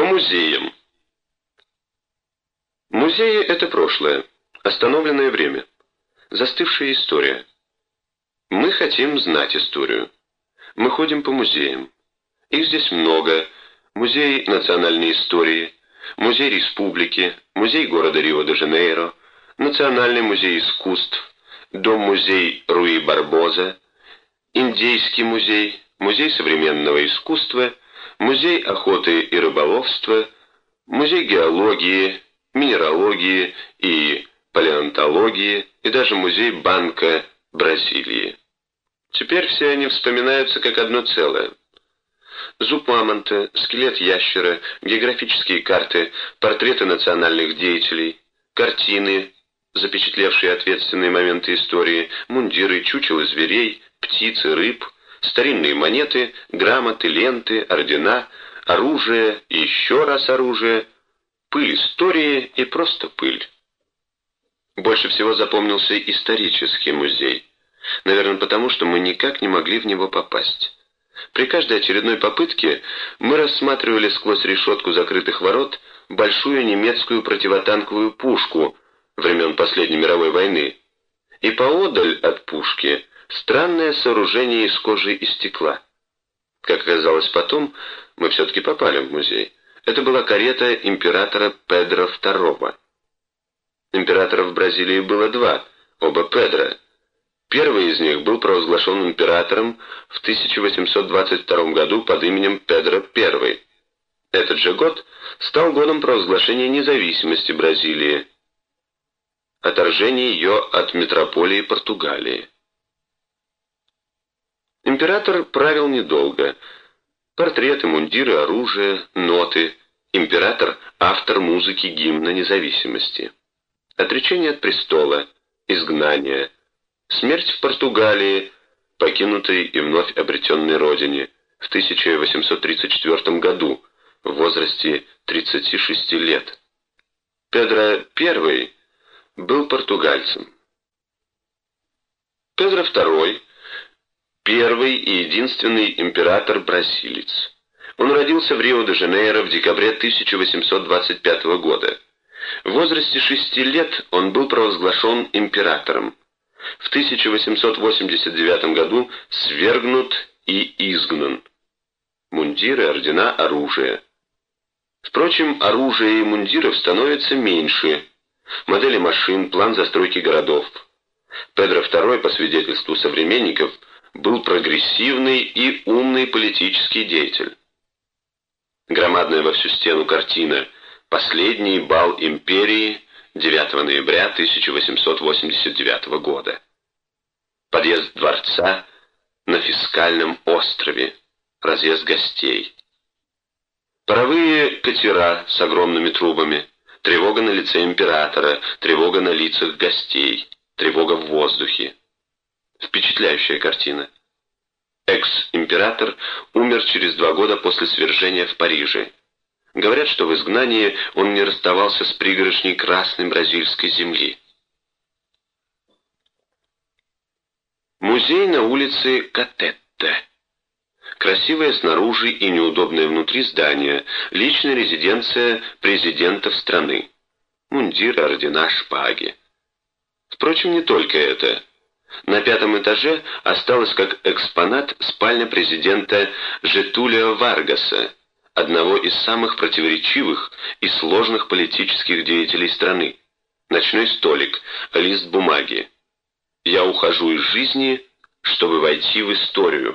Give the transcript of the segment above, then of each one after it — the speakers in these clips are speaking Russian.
По музеям. Музеи — это прошлое, остановленное время, застывшая история. Мы хотим знать историю. Мы ходим по музеям. Их здесь много. Музей национальной истории, музей республики, музей города Рио-де-Жанейро, Национальный музей искусств, Дом-музей Руи Барбоза, Индийский музей, Музей современного искусства, Музей охоты и рыболовства, Музей геологии, минералогии и палеонтологии и даже Музей Банка Бразилии. Теперь все они вспоминаются как одно целое. Зуб мамонта, скелет ящера, географические карты, портреты национальных деятелей, картины, запечатлевшие ответственные моменты истории, мундиры, чучела зверей, птицы, рыб, старинные монеты, грамоты, ленты, ордена, оружие и еще раз оружие, пыль истории и просто пыль. Больше всего запомнился исторический музей. Наверное, потому что мы никак не могли в него попасть. При каждой очередной попытке мы рассматривали сквозь решетку закрытых ворот большую немецкую противотанковую пушку времен Последней мировой войны, и поодаль от пушки странное сооружение из кожи и стекла. Как оказалось потом, мы все-таки попали в музей. Это была карета императора Педро II. Императоров в Бразилии было два, оба Педро. Первый из них был провозглашен императором в 1822 году под именем Педро I. Этот же год стал годом провозглашения независимости Бразилии, отторжения ее от метрополии Португалии. Император правил недолго. Портреты, мундиры, оружие, ноты. Император – автор музыки гимна независимости. Отречение от престола, изгнание, смерть в Португалии, покинутой и вновь обретенной родине, в 1834 году, в возрасте 36 лет. Педро I был португальцем. Педро II – первый и единственный император-бразилец. Он родился в Рио-де-Жанейро в декабре 1825 года. В возрасте 6 лет он был провозглашен императором. В 1889 году свергнут и изгнан. Мундиры, ордена, оружие. Впрочем, оружия и мундиров становится меньше. Модели машин, план застройки городов. Педро II, по свидетельству современников, был прогрессивный и умный политический деятель. Громадная во всю стену картина «Последний бал империи» 9 ноября 1889 года. Подъезд дворца на Фискальном острове. Разъезд гостей. Паровые катера с огромными трубами. Тревога на лице императора. Тревога на лицах гостей. Тревога в воздухе. Впечатляющая картина. Экс-император умер через 2 года после свержения в Париже. Говорят, что в изгнании он не расставался с пригоршней красной бразильской земли. Музей на улице Катетте. Красивое снаружи и неудобное внутри здание, личная резиденция президентов страны. Мундиры, ордена, шпаги. Впрочем, не только это. На 5-м этаже осталась как экспонат спальня президента Жетулио Варгаса, одного из самых противоречивых и сложных политических деятелей страны. Ночной столик, лист бумаги. «Я ухожу из жизни, чтобы войти в историю».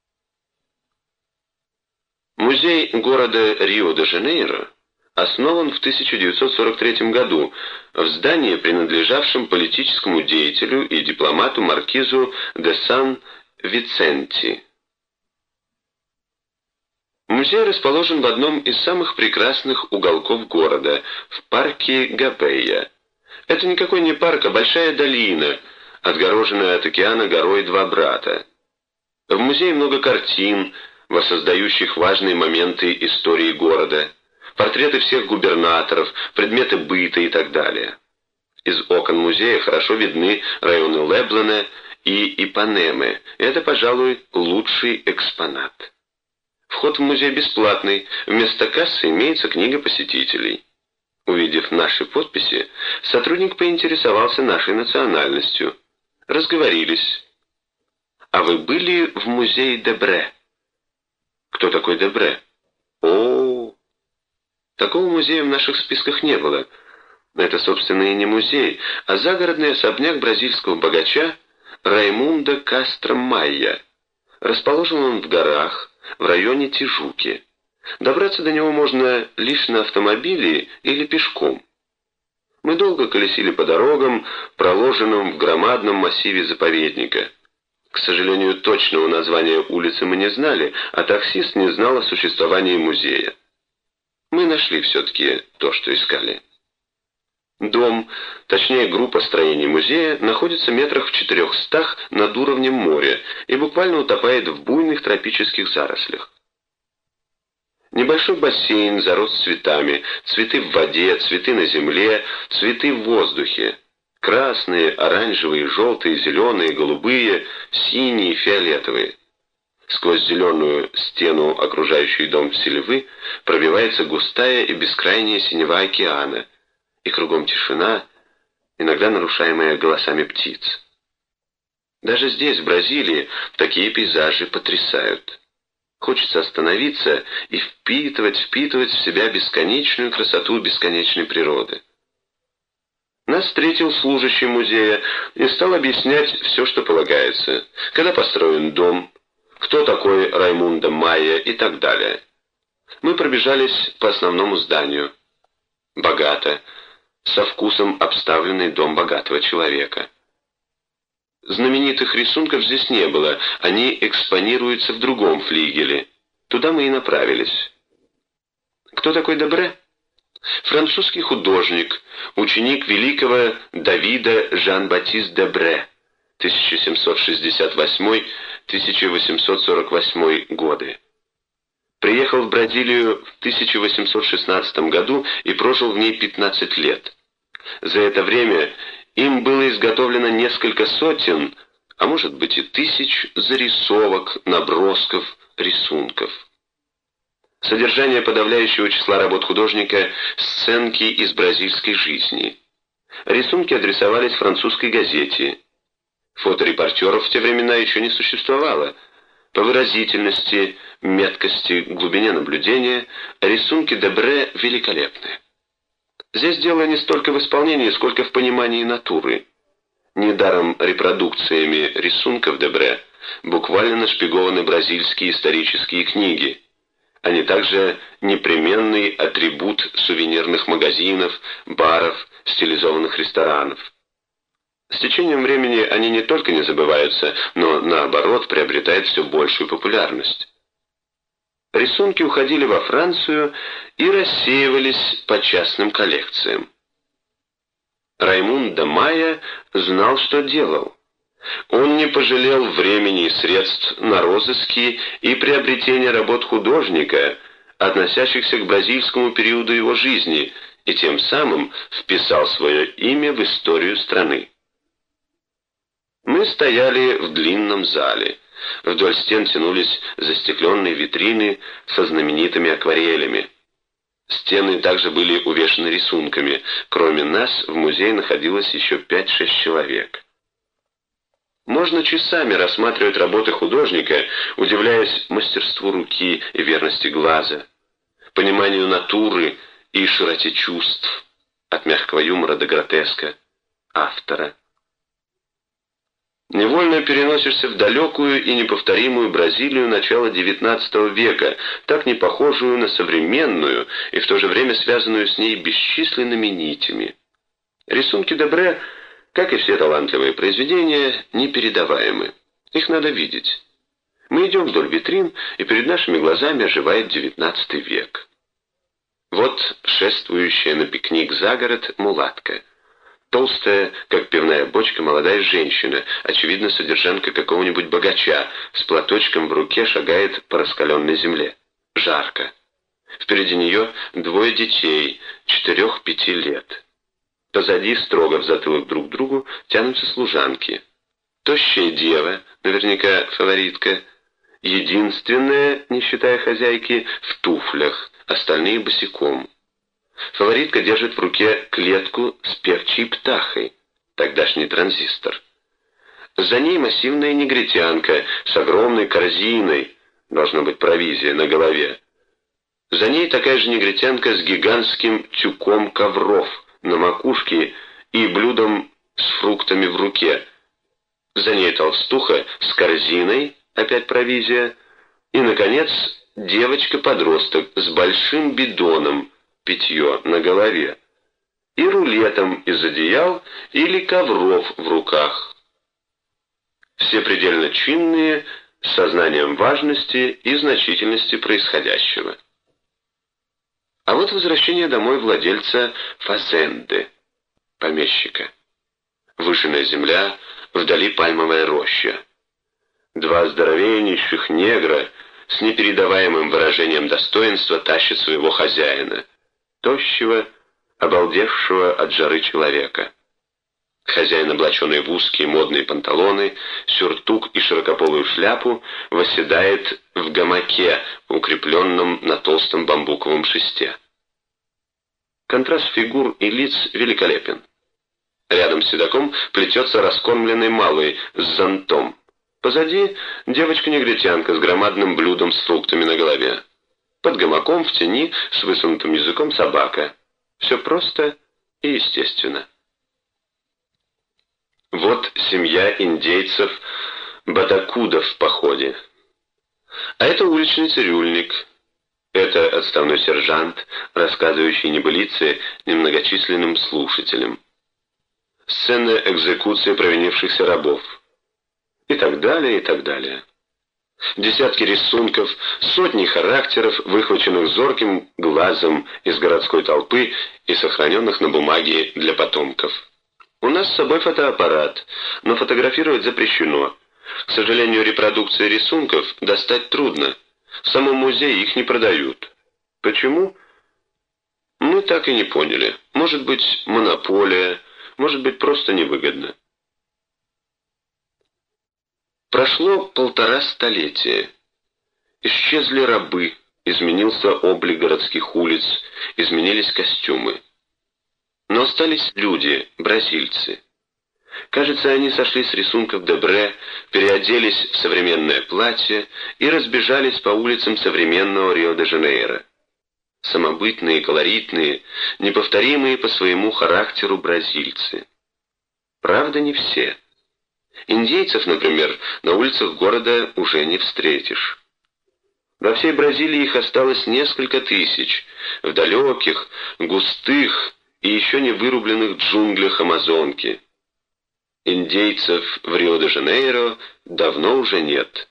Музей города Рио-де-Жанейро основан в 1943 году в здании, принадлежавшем политическому деятелю и дипломату маркизу де Сан-Виценти. Музей расположен в одном из самых прекрасных уголков города, в парке Габея. Это никакой не парк, а большая долина, отгороженная от океана горой Два Брата. В музее много картин, воссоздающих важные моменты истории города, портреты всех губернаторов, предметы быта и так далее. Из окон музея хорошо видны районы Леблона и Ипанемы. Это, пожалуй, лучший экспонат. Вход в музей бесплатный, вместо кассы имеется книга посетителей. Увидев наши подписи, сотрудник поинтересовался нашей национальностью. Разговорились. «А вы были в музее Дебре?» «Кто такой Дебре?» «О, такого музея в наших списках не было. Это, собственно, и не музей, а загородный особняк бразильского богача Раймунда Кастро Майя. Расположен он в горах, в районе Тижуки. Добраться до него можно лишь на автомобиле или пешком. Мы долго колесили по дорогам, проложенным в громадном массиве заповедника. К сожалению, точного названия улицы мы не знали, а таксист не знал о существовании музея. Мы нашли все-таки то, что искали. Дом, точнее группа строений музея, находится метрах в 400 над уровнем моря и буквально утопает в буйных тропических зарослях. Небольшой бассейн зарос цветами, цветы в воде, цветы на земле, цветы в воздухе. Красные, оранжевые, желтые, зеленые, голубые, синие, фиолетовые. Сквозь зеленую стену, окружающую дом сельвы, пробивается густая и бескрайняя синева океана, и кругом тишина, иногда нарушаемая голосами птиц. Даже здесь, в Бразилии, такие пейзажи потрясают. Хочется остановиться и впитывать в себя бесконечную красоту бесконечной природы. Нас встретил служащий музея и стал объяснять все, что полагается, когда построен дом, кто такой Раймундо Майя и так далее. Мы пробежались по основному зданию. Богато, со вкусом обставленный дом богатого человека. Знаменитых рисунков здесь не было, они экспонируются в другом флигеле. Туда мы и направились. Кто такой Дебре? Французский художник, ученик великого Давида Жан-Батист Дебре, 1768-1848 годы. Приехал в Бразилию в 1816 году и прожил в ней 15 лет. За это время им было изготовлено несколько сотен, а может быть и тысяч зарисовок, набросков, рисунков. Содержание подавляющего числа работ художника – сценки из бразильской жизни. Рисунки адресовались французской газете. Фоторепортеров в те времена еще не существовало. По выразительности, меткости, глубине наблюдения рисунки Дебре великолепны. Здесь дело не столько в исполнении, сколько в понимании натуры. Недаром репродукциями рисунков Дебре буквально нашпигованы бразильские исторические книги. Они также непременный атрибут сувенирных магазинов, баров, стилизованных ресторанов. С течением времени они не только не забываются, но наоборот приобретают все большую популярность. Рисунки уходили во Францию и рассеивались по частным коллекциям. Раймундо Майя знал, что делал. Он не пожалел времени и средств на розыски и приобретение работ художника, относящихся к бразильскому периоду его жизни, и тем самым вписал свое имя в историю страны. Мы стояли в длинном зале. Вдоль стен тянулись застекленные витрины со знаменитыми акварелями. Стены также были увешаны рисунками. Кроме нас в музее находилось еще 5-6 человек. Можно часами рассматривать работы художника, удивляясь мастерству руки и верности глаза, пониманию натуры и широте чувств, от мягкого юмора до гротеска, автора. Невольно переносишься в далекую и неповторимую Бразилию начала XIX века, так не похожую на современную и в то же время связанную с ней бесчисленными нитями. Рисунки Дебре, как и все талантливые произведения, непередаваемы. Их надо видеть. Мы идем вдоль витрин, и перед нашими глазами оживает XIX век. Вот шествующая на пикник за город мулатка. Толстая, как пивная бочка, молодая женщина, очевидно, содержанка какого-нибудь богача, с платочком в руке шагает по раскаленной земле. Жарко. Впереди нее 2 детей, 4-5 лет. Позади, строго в затылок друг другу, тянутся служанки. Тощая дева, наверняка фаворитка, Единственная, не считая хозяйки, в туфлях, остальные босиком. Фаворитка держит в руке клетку с певчей птахой, тогдашний транзистор. За ней массивная негритянка с огромной корзиной, должна быть провизия, на голове. За ней такая же негритянка с гигантским тюком ковров на макушке и блюдом с фруктами в руке. За ней толстуха с корзиной, опять провизия. И, наконец, девочка-подросток с большим бидоном, питье, на голове. И рулетом из одеял или ковров в руках. Все предельно чинные, с сознанием важности и значительности происходящего. А вот возвращение домой владельца фазенды, помещика. Выжженная земля, вдали пальмовая роща. Два здоровеннейших негра с непередаваемым выражением достоинства тащат своего хозяина, тощего, обалдевшего от жары человека. Хозяин, облаченный в узкие модные панталоны, сюртук и широкополую шляпу, восседает в гамаке, укрепленном на толстом бамбуковом шесте. Контраст фигур и лиц великолепен. Рядом с седаком плетется раскормленный малый с зонтом. Позади девочка-негритянка с громадным блюдом с фруктами на голове. Под гамаком в тени с высунутым языком собака. Все просто и естественно. Вот семья индейцев Бадакудов в походе. А это уличный цирюльник. Это отставной сержант, рассказывающий небылицы немногочисленным слушателям. Сцена экзекуции провинившихся рабов. И так далее, и так далее. Десятки рисунков, сотни характеров, выхваченных зорким глазом из городской толпы и сохраненных на бумаге для потомков. У нас с собой фотоаппарат, но фотографировать запрещено. К сожалению, репродукции рисунков достать трудно. В самом музее их не продают. Почему? Мы так и не поняли. Может быть, монополия, может быть, просто невыгодно. Прошло 1,5 столетия. Исчезли рабы, изменился облик городских улиц, изменились костюмы. Но остались люди, бразильцы. Кажется, они сошли с рисунков Дебре, переоделись в современное платье и разбежались по улицам современного Рио-де-Жанейро. Самобытные, колоритные, неповторимые по своему характеру бразильцы. Правда, не все. Индейцев, например, на улицах города уже не встретишь. Во всей Бразилии их осталось несколько тысяч, в далеких, густых и еще не вырубленных джунглях Амазонки. Индейцев в Рио-де-Жанейро давно уже нет.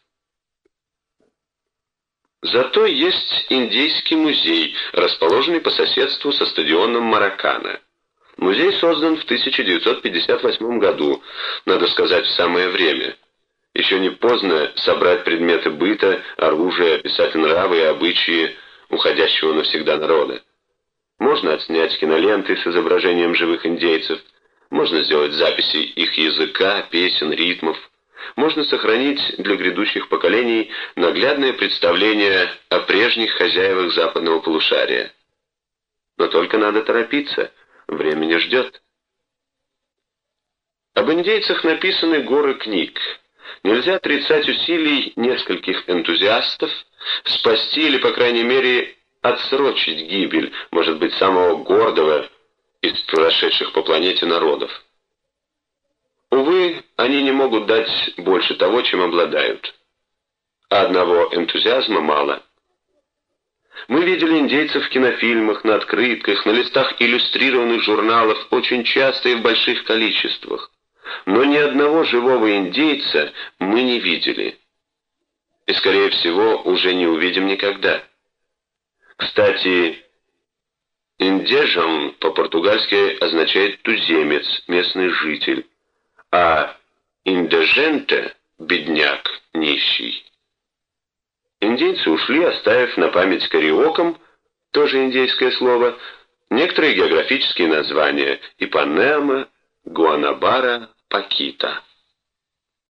Зато есть индейский музей, расположенный по соседству со стадионом Маракана. Музей создан в 1958 году, надо сказать, в самое время. Еще не поздно собрать предметы быта, оружие, описать нравы и обычаи уходящего навсегда народа. Можно отснять киноленты с изображением живых индейцев, можно сделать записи их языка, песен, ритмов, можно сохранить для грядущих поколений наглядное представление о прежних хозяевах западного полушария. Но только надо торопиться, время не ждет. Об индейцах написаны горы книг. Нельзя отрицать усилий нескольких энтузиастов спасти или, по крайней мере, отсрочить гибель, может быть, самого гордого из прошедших по планете народов. Увы, они не могут дать больше того, чем обладают. А одного энтузиазма мало. Мы видели индейцев в кинофильмах, на открытках, на листах иллюстрированных журналов очень часто и в больших количествах. Но ни одного живого индейца мы не видели. И, скорее всего, уже не увидим никогда. Кстати, индежан по-португальски означает «туземец», «местный житель», а индеженте — «бедняк», «нищий». Индейцы ушли, оставив на память кариокам, тоже индейское слово, некоторые географические названия: Ипанема, Гуанабара, Пакита.